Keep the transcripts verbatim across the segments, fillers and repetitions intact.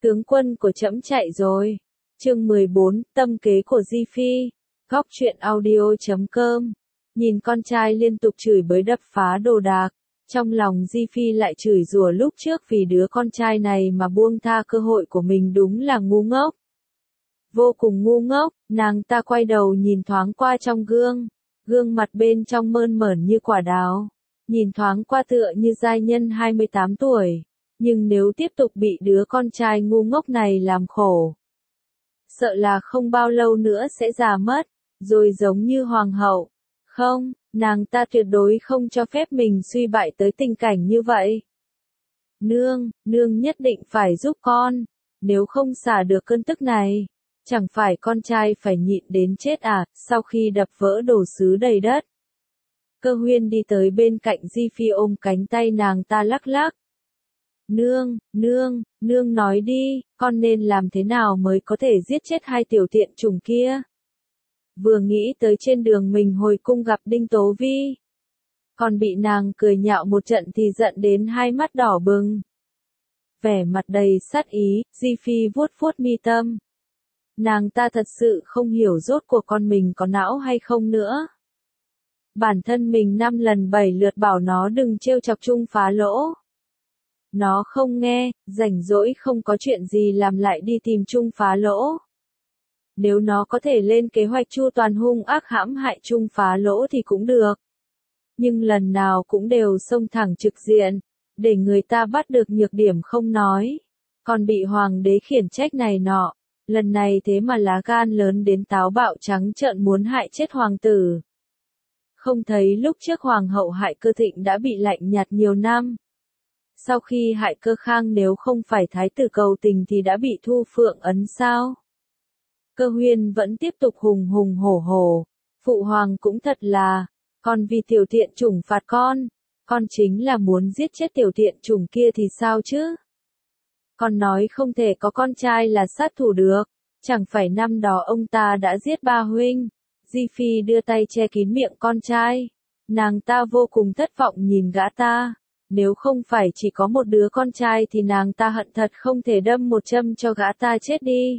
Tướng quân của trẫm chạy rồi. Chương mười bốn, tâm kế của Di Phi. Góc truyện audio chấm com. Nhìn con trai liên tục chửi bới đập phá đồ đạc, trong lòng Di Phi lại chửi rủa lúc trước vì đứa con trai này mà buông tha cơ hội của mình, đúng là ngu ngốc. Vô cùng ngu ngốc, nàng ta quay đầu nhìn thoáng qua trong gương, gương mặt bên trong mơn mởn như quả đào, nhìn thoáng qua tựa như giai nhân hai mươi tám tuổi, nhưng nếu tiếp tục bị đứa con trai ngu ngốc này làm khổ, sợ là không bao lâu nữa sẽ già mất, rồi giống như hoàng hậu. Không, nàng ta tuyệt đối không cho phép mình suy bại tới tình cảnh như vậy. Nương, nương nhất định phải giúp con, nếu không xả được cơn tức này, chẳng phải con trai phải nhịn đến chết à? Sau khi đập vỡ đồ sứ đầy đất, Cơ Huyên đi tới bên cạnh Di Phi ôm cánh tay nàng ta lắc lắc. Nương, nương, nương nói đi, con nên làm thế nào mới có thể giết chết hai tiểu tiện chủng kia? Vừa nghĩ tới trên đường mình hồi cung gặp Đinh Tố Vi, còn bị nàng cười nhạo một trận thì giận đến hai mắt đỏ bừng. Vẻ mặt đầy sát ý, Di Phi vuốt vuốt mi tâm. Nàng ta thật sự không hiểu rốt cuộc con mình có não hay không nữa. Bản thân mình năm lần bảy lượt bảo nó đừng trêu chọc Trung Phá Lỗ. Nó không nghe, rảnh rỗi không có chuyện gì làm lại đi tìm Trung Phá Lỗ. Nếu nó có thể lên kế hoạch chu toàn hung ác hãm hại Trung Phá Lỗ thì cũng được. Nhưng lần nào cũng đều xông thẳng trực diện, để người ta bắt được nhược điểm không nói, còn bị hoàng đế khiển trách này nọ. Lần này thế mà lá gan lớn đến táo bạo trắng trợn muốn hại chết hoàng tử. Không thấy lúc trước hoàng hậu Hại Cơ Thịnh đã bị lạnh nhạt nhiều năm. Sau khi Hại Cơ Khang nếu không phải thái tử cầu tình thì đã bị thu phượng ấn sao? Cơ Huyên vẫn tiếp tục hùng hùng hổ hổ. Phụ hoàng cũng thật là, còn vì tiểu thiện chủng phạt con, con chính là muốn giết chết tiểu thiện chủng kia thì sao chứ? Con nói không thể có con trai là sát thủ được, chẳng phải năm đó ông ta đã giết ba huynh. Di Phi đưa tay che kín miệng con trai, nàng ta vô cùng thất vọng nhìn gã ta, nếu không phải chỉ có một đứa con trai thì nàng ta hận thật không thể đâm một châm cho gã ta chết đi.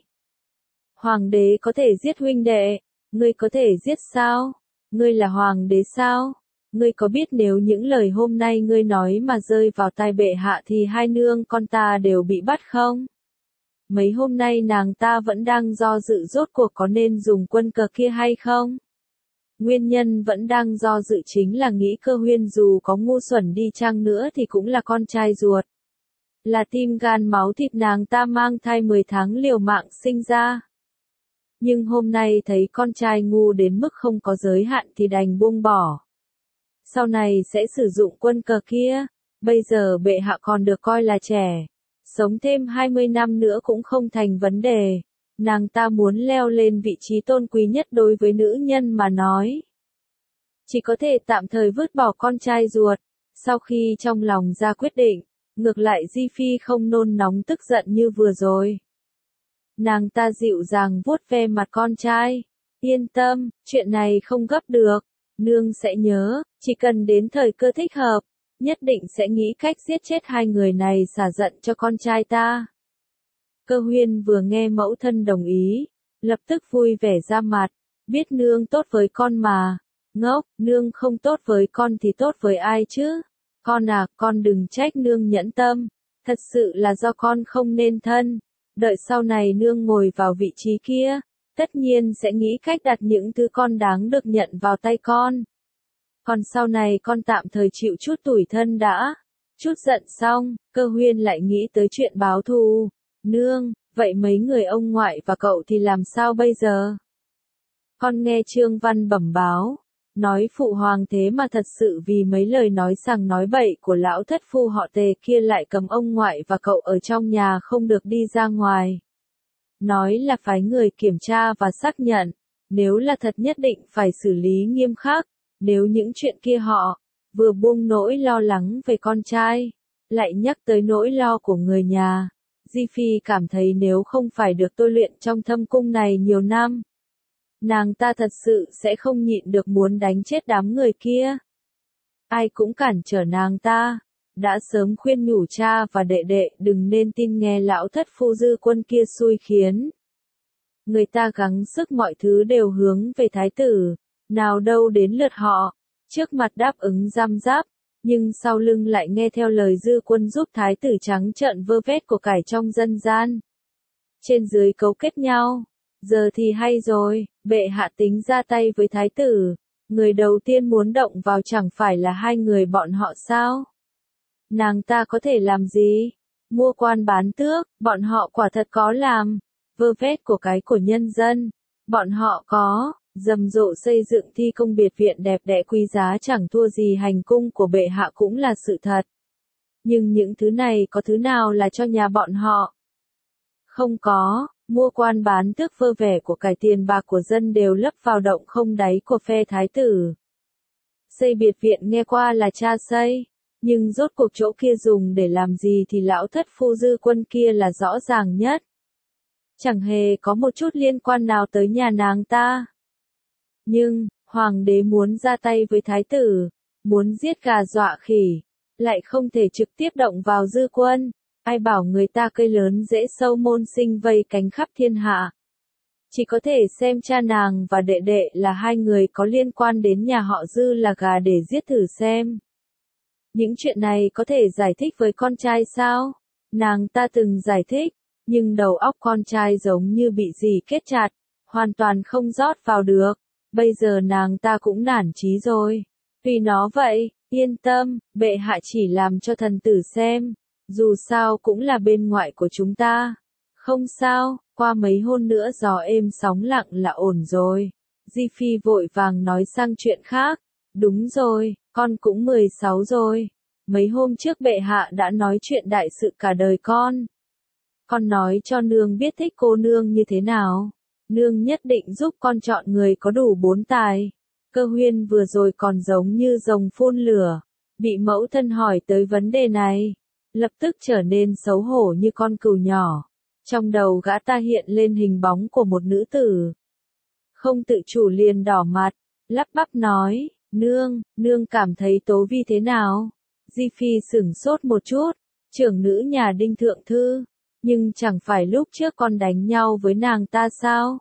Hoàng đế có thể giết huynh đệ, ngươi có thể giết sao? Ngươi là hoàng đế sao? Ngươi có biết nếu những lời hôm nay ngươi nói mà rơi vào tai bệ hạ thì hai nương con ta đều bị bắt không? Mấy hôm nay nàng ta vẫn đang do dự rốt cuộc có nên dùng quân cờ kia hay không? Nguyên nhân vẫn đang do dự chính là nghĩ Cơ Huyên dù có ngu xuẩn đi chăng nữa thì cũng là con trai ruột. Là tim gan máu thịt nàng ta mang thai mười tháng liều mạng sinh ra. Nhưng hôm nay thấy con trai ngu đến mức không có giới hạn thì đành buông bỏ. Sau này sẽ sử dụng quân cờ kia, bây giờ bệ hạ còn được coi là trẻ. Sống thêm hai mươi năm nữa cũng không thành vấn đề. Nàng ta muốn leo lên vị trí tôn quý nhất đối với nữ nhân mà nói. Chỉ có thể tạm thời vứt bỏ con trai ruột. Sau khi trong lòng ra quyết định, ngược lại Di Phi không nôn nóng tức giận như vừa rồi. Nàng ta dịu dàng vuốt ve mặt con trai. Yên tâm, chuyện này không gấp được. Nương sẽ nhớ, chỉ cần đến thời cơ thích hợp, nhất định sẽ nghĩ cách giết chết hai người này xả giận cho con trai ta. Cơ Huyên vừa nghe mẫu thân đồng ý, lập tức vui vẻ ra mặt, biết nương tốt với con mà. Ngốc, nương không tốt với con thì tốt với ai chứ? Con à, con đừng trách nương nhẫn tâm, thật sự là do con không nên thân. Đợi sau này nương ngồi vào vị trí kia, tất nhiên sẽ nghĩ cách đặt những thứ con đáng được nhận vào tay con. Còn sau này con tạm thời chịu chút tủi thân đã. Chút giận xong, Cơ Huyên lại nghĩ tới chuyện báo thù. Nương, vậy mấy người ông ngoại và cậu thì làm sao bây giờ? Con nghe Trương Văn bẩm báo, nói phụ hoàng thế mà thật sự vì mấy lời nói sằng nói bậy của lão thất phu họ Tề kia lại cầm ông ngoại và cậu ở trong nhà không được đi ra ngoài. Nói là phái người kiểm tra và xác nhận, nếu là thật nhất định phải xử lý nghiêm khắc. Nếu những chuyện kia họ vừa buông nỗi lo lắng về con trai, lại nhắc tới nỗi lo của người nhà, Di Phi cảm thấy nếu không phải được tôi luyện trong thâm cung này nhiều năm, nàng ta thật sự sẽ không nhịn được muốn đánh chết đám người kia. Ai cũng cản trở nàng ta, đã sớm khuyên nhủ cha và đệ đệ đừng nên tin nghe lão thất phu Dư Quân kia xui khiến. Người ta gắng sức mọi thứ đều hướng về thái tử, nào đâu đến lượt họ, trước mặt đáp ứng răm rắp, nhưng sau lưng lại nghe theo lời Dư Quân giúp thái tử trắng trợn vơ vét của cải trong dân gian. Trên dưới cấu kết nhau, giờ thì hay rồi, bệ hạ tính ra tay với thái tử, người đầu tiên muốn động vào chẳng phải là hai người bọn họ sao? Nàng ta có thể làm gì? Mua quan bán tước, bọn họ quả thật có làm, vơ vét của cái của nhân dân, bọn họ có, rầm rộ xây dựng thi công biệt viện đẹp đẽ quý giá chẳng thua gì hành cung của bệ hạ cũng là sự thật. Nhưng những thứ này có thứ nào là cho nhà bọn họ? Không có, mua quan bán tước vơ vẻ của cải tiền bạc của dân đều lấp vào động không đáy của phe thái tử. Xây biệt viện nghe qua là cha xây, nhưng rốt cuộc chỗ kia dùng để làm gì thì lão thất phu Dư Quân kia là rõ ràng nhất. Chẳng hề có một chút liên quan nào tới nhà nàng ta. Nhưng, hoàng đế muốn ra tay với thái tử, muốn giết gà dọa khỉ, lại không thể trực tiếp động vào Dư Quân. Ai bảo người ta cây lớn dễ sâu môn sinh vây cánh khắp thiên hạ. Chỉ có thể xem cha nàng và đệ đệ là hai người có liên quan đến nhà họ Dư là gà để giết thử xem. Những chuyện này có thể giải thích với con trai sao? Nàng ta từng giải thích, nhưng đầu óc con trai giống như bị gì kết chặt, hoàn toàn không rót vào được. Bây giờ nàng ta cũng nản chí rồi. Vì nó vậy, yên tâm, bệ hạ chỉ làm cho thần tử xem. Dù sao cũng là bên ngoại của chúng ta. Không sao, qua mấy hôn nữa gió êm sóng lặng là ổn rồi. Di Phi vội vàng nói sang chuyện khác. Đúng rồi, con cũng mười sáu rồi. Mấy hôm trước bệ hạ đã nói chuyện đại sự cả đời con. Con nói cho nương biết thích cô nương như thế nào. Nương nhất định giúp con chọn người có đủ bốn tài. Cơ Huyên vừa rồi còn giống như rồng phun lửa. Bị mẫu thân hỏi tới vấn đề này. Lập tức trở nên xấu hổ như con cừu nhỏ. Trong đầu gã ta hiện lên hình bóng của một nữ tử. Không tự chủ liền đỏ mặt, lắp bắp nói, nương, nương cảm thấy Tố Vi thế nào? Di Phi sửng sốt một chút, trưởng nữ nhà Đinh Thượng Thư, nhưng chẳng phải lúc trước con đánh nhau với nàng ta sao?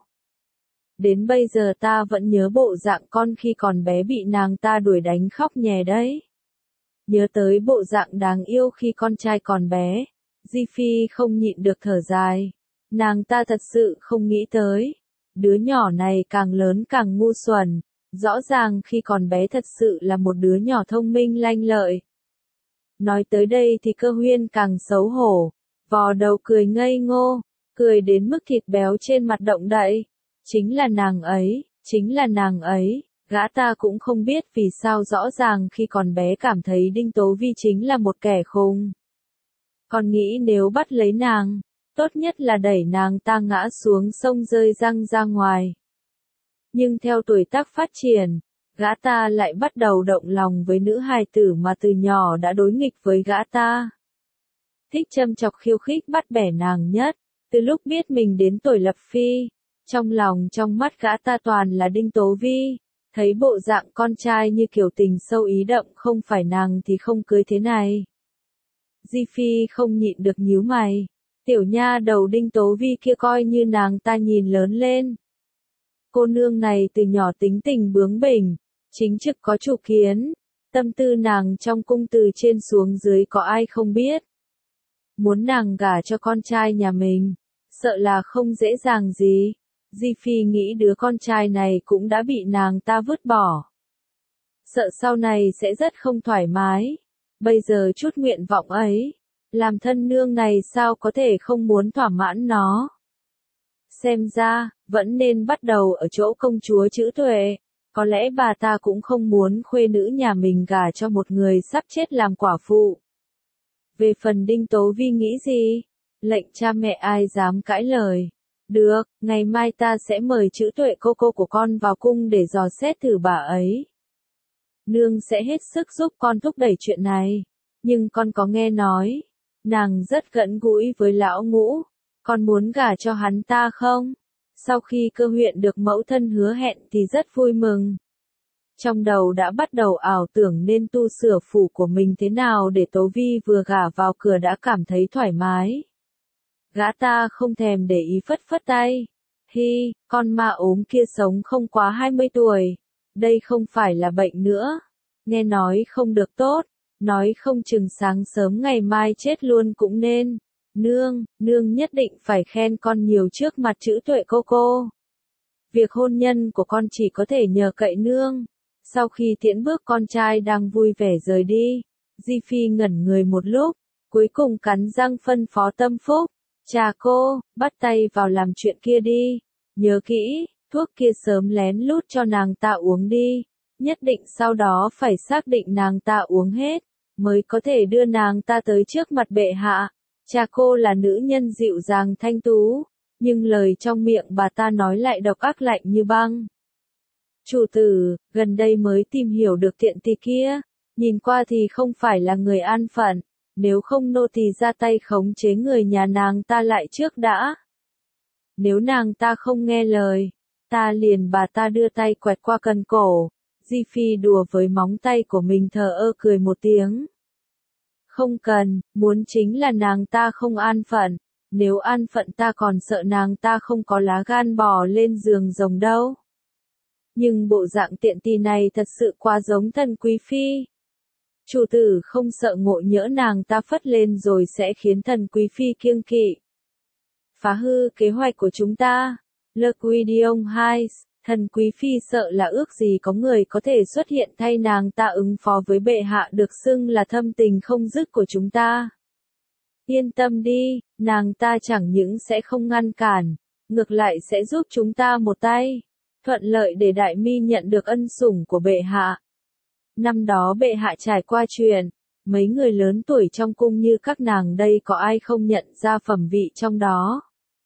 Đến bây giờ ta vẫn nhớ bộ dạng con khi còn bé bị nàng ta đuổi đánh khóc nhè đấy. Nhớ tới bộ dạng đáng yêu khi con trai còn bé, Di Phi không nhịn được thở dài. Nàng ta thật sự không nghĩ tới. Đứa nhỏ này càng lớn càng ngu xuẩn, rõ ràng khi còn bé thật sự là một đứa nhỏ thông minh lanh lợi. Nói tới đây thì Cơ Huyên càng xấu hổ, vò đầu cười ngây ngô, cười đến mức thịt béo trên mặt động đậy. Chính là nàng ấy, chính là nàng ấy. Gã ta cũng không biết vì sao rõ ràng khi còn bé cảm thấy Đinh Tố Vi chính là một kẻ khùng. Còn nghĩ nếu bắt lấy nàng, tốt nhất là đẩy nàng ta ngã xuống sông rơi răng ra ngoài. Nhưng theo tuổi tác phát triển, gã ta lại bắt đầu động lòng với nữ hài tử mà từ nhỏ đã đối nghịch với gã ta. Thích châm chọc khiêu khích bắt bẻ nàng nhất, từ lúc biết mình đến tuổi lập phi, trong lòng trong mắt gã ta toàn là Đinh Tố Vi. Thấy bộ dạng con trai như kiểu tình sâu ý đậm không phải nàng thì không cưới thế này. Di Phi không nhịn được nhíu mày. Tiểu nha đầu Đinh Tố Vi kia coi như nàng ta nhìn lớn lên. Cô nương này từ nhỏ tính tình bướng bỉnh, chính trực có chủ kiến. Tâm tư nàng trong cung từ trên xuống dưới có ai không biết. Muốn nàng gả cho con trai nhà mình, sợ là không dễ dàng gì. Di Phi nghĩ đứa con trai này cũng đã bị nàng ta vứt bỏ. Sợ sau này sẽ rất không thoải mái. Bây giờ chút nguyện vọng ấy, làm thân nương này sao có thể không muốn thỏa mãn nó. Xem ra, vẫn nên bắt đầu ở chỗ công chúa Chữ Tuệ. Có lẽ bà ta cũng không muốn khuê nữ nhà mình gả cho một người sắp chết làm quả phụ. Về phần Đinh Tố Vi nghĩ gì? Lệnh cha mẹ ai dám cãi lời. Được, ngày mai ta sẽ mời Chữ Tuệ cô cô của con vào cung để dò xét thử bà ấy. Nương sẽ hết sức giúp con thúc đẩy chuyện này. Nhưng con có nghe nói, nàng rất gần gũi với lão Ngũ. Con muốn gả cho hắn ta không? Sau khi Cơ Huyện được mẫu thân hứa hẹn thì rất vui mừng. Trong đầu đã bắt đầu ảo tưởng nên tu sửa phủ của mình thế nào để Tố Vi vừa gả vào cửa đã cảm thấy thoải mái. Gã ta không thèm để ý phất phất tay. Hi, con ma ốm kia sống không quá hai mươi tuổi. Đây không phải là bệnh nữa. Nghe nói không được tốt. Nói không chừng sáng sớm ngày mai chết luôn cũng nên. Nương, nương nhất định phải khen con nhiều trước mặt chữ Tuệ cô cô. Việc hôn nhân của con chỉ có thể nhờ cậy nương. Sau khi tiễn bước con trai đang vui vẻ rời đi, Di Phi ngẩn người một lúc, cuối cùng cắn răng phân phó Tâm Phúc. Chà cô, bắt tay vào làm chuyện kia đi. Nhớ kỹ, thuốc kia sớm lén lút cho nàng ta uống đi. Nhất định sau đó phải xác định nàng ta uống hết, mới có thể đưa nàng ta tới trước mặt bệ hạ. Cha cô là nữ nhân dịu dàng thanh tú, nhưng lời trong miệng bà ta nói lại độc ác lạnh như băng. Chủ tử, gần đây mới tìm hiểu được tiện tỳ kia, nhìn qua thì không phải là người an phận, nếu không nô tỳ ra tay khống chế người nhà nàng ta lại trước đã. Nếu nàng ta không nghe lời, ta liền bà ta đưa tay quẹt qua cần cổ. Di Phi đùa với móng tay của mình thờ ơ cười một tiếng. Không cần, muốn chính là nàng ta không an phận, nếu an phận ta còn sợ nàng ta không có lá gan bò lên giường rồng đâu. Nhưng bộ dạng tiện tỳ này thật sự quá giống Tần Quý Phi. Chủ tử không sợ ngộ nhỡ nàng ta phất lên rồi sẽ khiến Tần Quý Phi kiêng kỵ. Phá hư kế hoạch của chúng ta. Le Quidion hai, Tần Quý Phi sợ là ước gì có người có thể xuất hiện thay nàng ta ứng phó với bệ hạ được xưng là thâm tình không dứt của chúng ta. Yên tâm đi, nàng ta chẳng những sẽ không ngăn cản, ngược lại sẽ giúp chúng ta một tay. Thuận lợi để Đại Mi nhận được ân sủng của bệ hạ. Năm đó bệ hạ trải qua chuyện, mấy người lớn tuổi trong cung như các nàng đây có ai không nhận ra phẩm vị trong đó.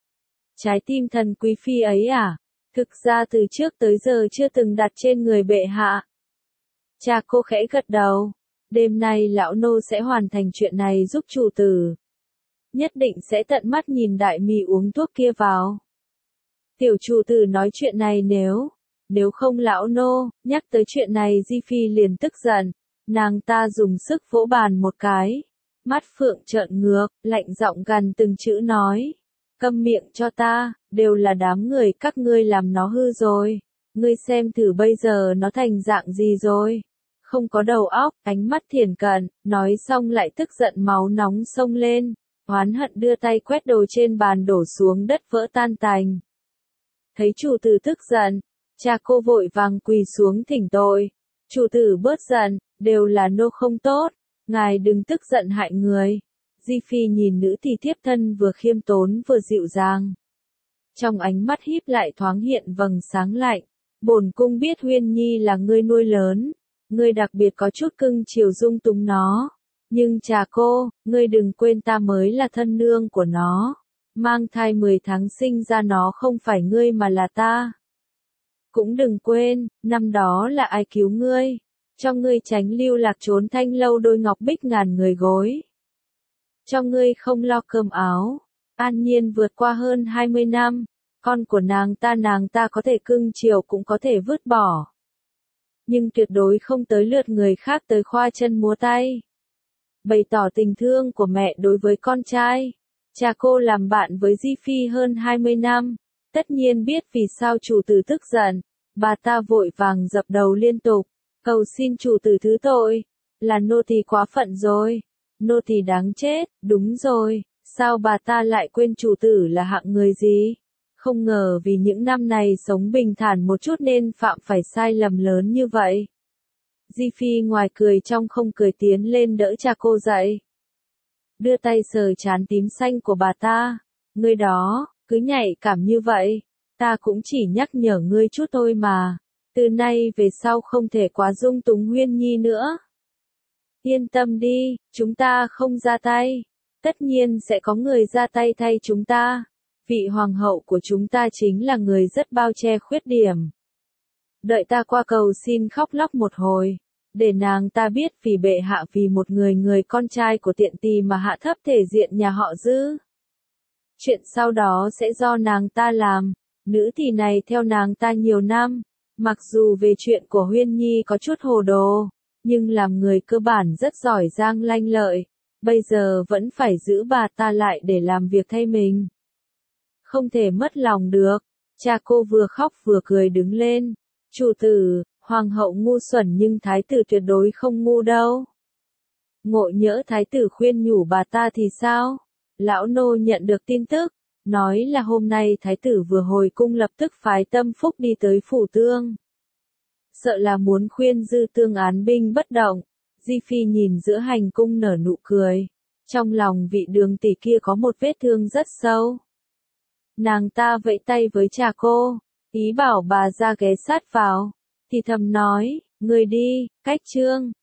Trái tim Tần Quý Phi ấy à, thực ra từ trước tới giờ chưa từng đặt trên người bệ hạ. Cha cô khẽ gật đầu, đêm nay lão nô sẽ hoàn thành chuyện này giúp chủ tử. Nhất định sẽ tận mắt nhìn Đại Mi uống thuốc kia vào. Tiểu chủ tử nói chuyện này nếu, nếu không lão nô, nhắc tới chuyện này Di Phi liền tức giận, nàng ta dùng sức vỗ bàn một cái, mắt phượng trợn ngược, lạnh giọng gằn từng chữ nói, câm miệng cho ta, đều là đám người các ngươi làm nó hư rồi, ngươi xem thử bây giờ nó thành dạng gì rồi, không có đầu óc, ánh mắt thiển cận, nói xong lại tức giận máu nóng xông lên, oán hận đưa tay quét đồ trên bàn đổ xuống đất vỡ tan tành. Thấy chủ tử tức giận, cha cô vội vàng quỳ xuống thỉnh tội. Chủ tử bớt giận, đều là nô không tốt, ngài đừng tức giận hại người. Di Phi nhìn nữ tỳ thiếp thân vừa khiêm tốn vừa dịu dàng. Trong ánh mắt híp lại thoáng hiện vầng sáng lạnh. Bổn cung biết Huyên Nhi là ngươi nuôi lớn, ngươi đặc biệt có chút cưng chiều dung túng nó. Nhưng cha cô, ngươi đừng quên ta mới là thân nương của nó. Mang thai mười tháng sinh ra nó không phải ngươi mà là ta. Cũng đừng quên, năm đó là ai cứu ngươi, cho ngươi tránh lưu lạc trốn thanh lâu đôi ngọc bích ngàn người gối. Cho ngươi không lo cơm áo, an nhiên vượt qua hơn hai mươi năm, con của nàng ta nàng ta có thể cưng chiều cũng có thể vứt bỏ. Nhưng tuyệt đối không tới lượt người khác tới khoa chân múa tay. Bày tỏ tình thương của mẹ đối với con trai. Cha cô làm bạn với Di Phi hơn hai mươi năm, tất nhiên biết vì sao chủ tử tức giận, bà ta vội vàng dập đầu liên tục, cầu xin chủ tử thứ tội, là nô tỳ quá phận rồi, nô tỳ đáng chết, đúng rồi, sao bà ta lại quên chủ tử là hạng người gì, không ngờ vì những năm này sống bình thản một chút nên phạm phải sai lầm lớn như vậy. Di Phi ngoài cười trong không cười tiến lên đỡ cha cô dậy. Đưa tay sờ trán tím xanh của bà ta. Ngươi đó, cứ nhạy cảm như vậy. Ta cũng chỉ nhắc nhở ngươi chút thôi mà. Từ nay về sau không thể quá dung túng Huyên Nhi nữa. Yên tâm đi, chúng ta không ra tay. Tất nhiên sẽ có người ra tay thay chúng ta. Vị hoàng hậu của chúng ta chính là người rất bao che khuyết điểm. Đợi ta qua cầu xin khóc lóc một hồi. Để nàng ta biết vì bệ hạ vì một người người con trai của tiện tỳ mà hạ thấp thể diện nhà họ Dư. Chuyện sau đó sẽ do nàng ta làm, nữ tỳ này theo nàng ta nhiều năm, Mặc dù về chuyện của Huyên Nhi có chút hồ đồ, nhưng làm người cơ bản rất giỏi giang lanh lợi, bây giờ vẫn phải giữ bà ta lại để làm việc thay mình. Không thể mất lòng được. Cha cô vừa khóc vừa cười đứng lên. Chủ tử, hoàng hậu ngu xuẩn nhưng thái tử tuyệt đối không ngu đâu. Ngộ nhỡ thái tử khuyên nhủ bà ta thì sao? Lão nô nhận được tin tức, nói là hôm nay thái tử vừa hồi cung lập tức phái Tâm Phúc đi tới phủ tương. Sợ là muốn khuyên Dư Tương án binh bất động. Di Phi nhìn giữa hành cung nở nụ cười. Trong lòng vị Đường tỷ kia có một vết thương rất sâu. Nàng ta vẫy tay với cha cô, ý bảo bà ra ghé sát vào, thì thầm nói, người đi, cách trương.